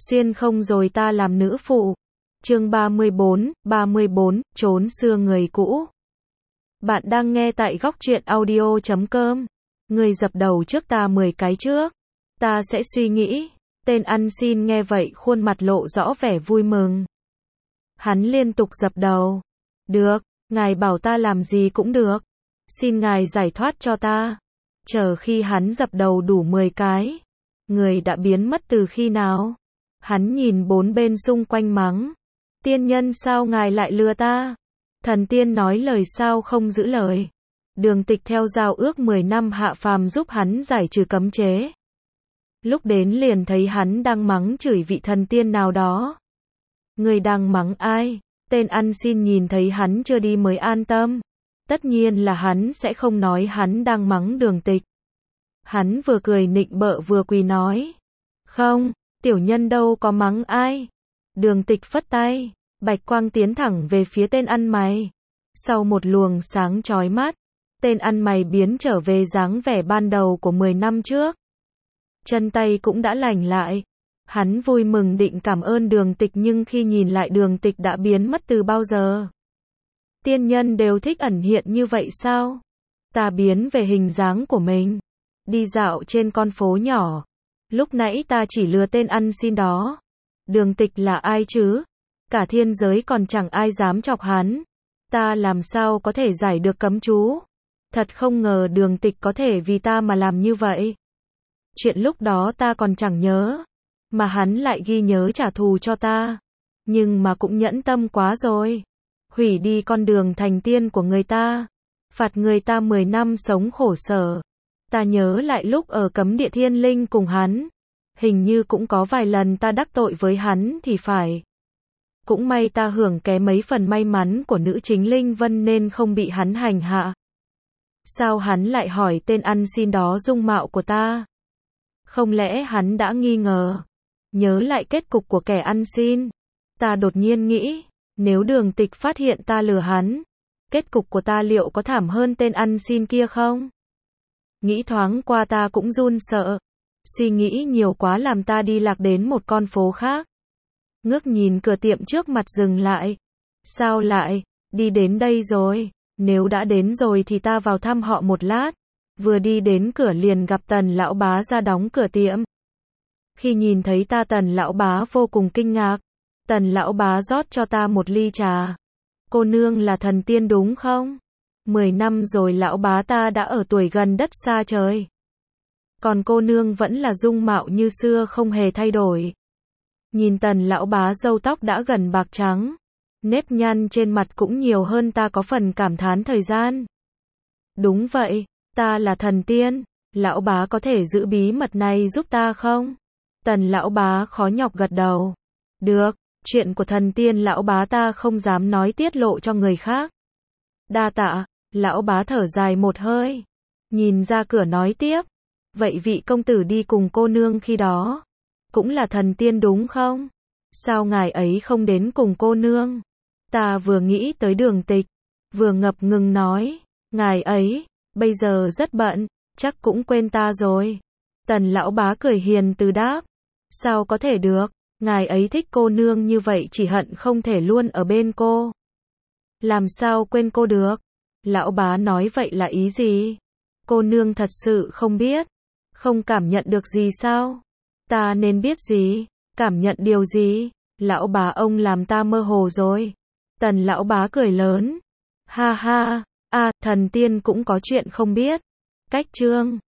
Xuyên không rồi ta làm nữ phụ. Chương 34, trốn xưa người cũ. Bạn đang nghe tại góc truyện audio.com. Người dập đầu trước ta 10 cái trước. Ta sẽ suy nghĩ. Tên ăn xin nghe vậy khuôn mặt lộ rõ vẻ vui mừng. Hắn liên tục dập đầu. Được, ngài bảo ta làm gì cũng được. Xin ngài giải thoát cho ta. Chờ khi hắn dập đầu đủ 10 cái. Người đã biến mất từ khi nào? Hắn nhìn bốn bên xung quanh mắng. Tiên nhân sao ngài lại lừa ta? Thần tiên nói lời sao không giữ lời. Đường Tịch theo giao ước 10 năm hạ phàm giúp hắn giải trừ cấm chế. Lúc đến liền thấy hắn đang mắng chửi vị thần tiên nào đó. Người đang mắng ai? Tên ăn xin nhìn thấy hắn chưa đi mới an tâm. Tất nhiên là hắn sẽ không nói hắn đang mắng Đường Tịch. Hắn vừa cười nịnh bợ vừa quỳ nói. Không, tiểu nhân đâu có mắng ai. Đường Tịch phất tay, bạch quang tiến thẳng về phía tên ăn mày. Sau một luồng sáng chói mắt, tên ăn mày biến trở về dáng vẻ ban đầu của 10 năm trước. Chân tay cũng đã lành lại. Hắn vui mừng định cảm ơn Đường Tịch nhưng khi nhìn lại Đường Tịch đã biến mất từ bao giờ. Tiên nhân đều thích ẩn hiện như vậy sao? Ta biến về hình dáng của mình. Đi dạo trên con phố nhỏ. Lúc nãy ta chỉ lừa tên ăn xin đó. Đường Tịch là ai chứ? Cả thiên giới còn chẳng ai dám chọc hắn. Ta làm sao có thể giải được cấm chú? Thật không ngờ Đường Tịch có thể vì ta mà làm như vậy. Chuyện lúc đó ta còn chẳng nhớ. Mà hắn lại ghi nhớ trả thù cho ta. Nhưng mà cũng nhẫn tâm quá rồi. Hủy đi con đường thành tiên của người ta. Phạt người ta 10 năm sống khổ sở. Ta nhớ lại lúc ở cấm địa thiên linh cùng hắn. Hình như cũng có vài lần ta đắc tội với hắn thì phải. Cũng may ta hưởng ké mấy phần may mắn của nữ chính Linh Vân nên không bị hắn hành hạ. Sao hắn lại hỏi tên ăn xin đó dung mạo của ta? Không lẽ hắn đã nghi ngờ? Nhớ lại kết cục của kẻ ăn xin. Ta đột nhiên nghĩ, nếu Đường Tịch phát hiện ta lừa hắn, kết cục của ta liệu có thảm hơn tên ăn xin kia không? Nghĩ thoáng qua ta cũng run sợ. Suy nghĩ nhiều quá làm ta đi lạc đến một con phố khác. Ngước nhìn cửa tiệm trước mặt dừng lại. Sao lại, đi đến đây rồi? Nếu đã đến rồi thì ta vào thăm họ một lát. Vừa đi đến cửa liền gặp Tần lão bá ra đóng cửa tiệm. Khi nhìn thấy ta Tần lão bá vô cùng kinh ngạc. Tần lão bá rót cho ta một ly trà. Cô nương là thần tiên đúng không? 10 năm rồi lão bá ta đã ở tuổi gần đất xa trời. Còn cô nương vẫn là dung mạo như xưa không hề thay đổi. Nhìn Tần lão bá râu tóc đã gần bạc trắng. Nếp nhăn trên mặt cũng nhiều hơn ta có phần cảm thán thời gian. Đúng vậy, ta là thần tiên. Lão bá có thể giữ bí mật này giúp ta không? Tần lão bá khó nhọc gật đầu. Được, chuyện của thần tiên lão bá ta không dám nói tiết lộ cho người khác. Đa tạ, lão bá thở dài một hơi. Nhìn ra cửa nói tiếp. Vậy vị công tử đi cùng cô nương khi đó, cũng là thần tiên đúng không? Sao ngài ấy không đến cùng cô nương? Ta vừa nghĩ tới Đường Tịch, vừa ngập ngừng nói, ngài ấy, bây giờ rất bận, chắc cũng quên ta rồi. Tần lão bá cười hiền từ đáp, sao có thể được, ngài ấy thích cô nương như vậy chỉ hận không thể luôn ở bên cô. Làm sao quên cô được? Lão bá nói vậy là ý gì? Cô nương thật sự không biết, không cảm nhận được gì sao? Ta nên biết gì? Cảm nhận điều gì? Lão bá ông làm ta mơ hồ rồi. Tần lão bá cười lớn. Ha ha, thần tiên cũng có chuyện không biết. Cách chương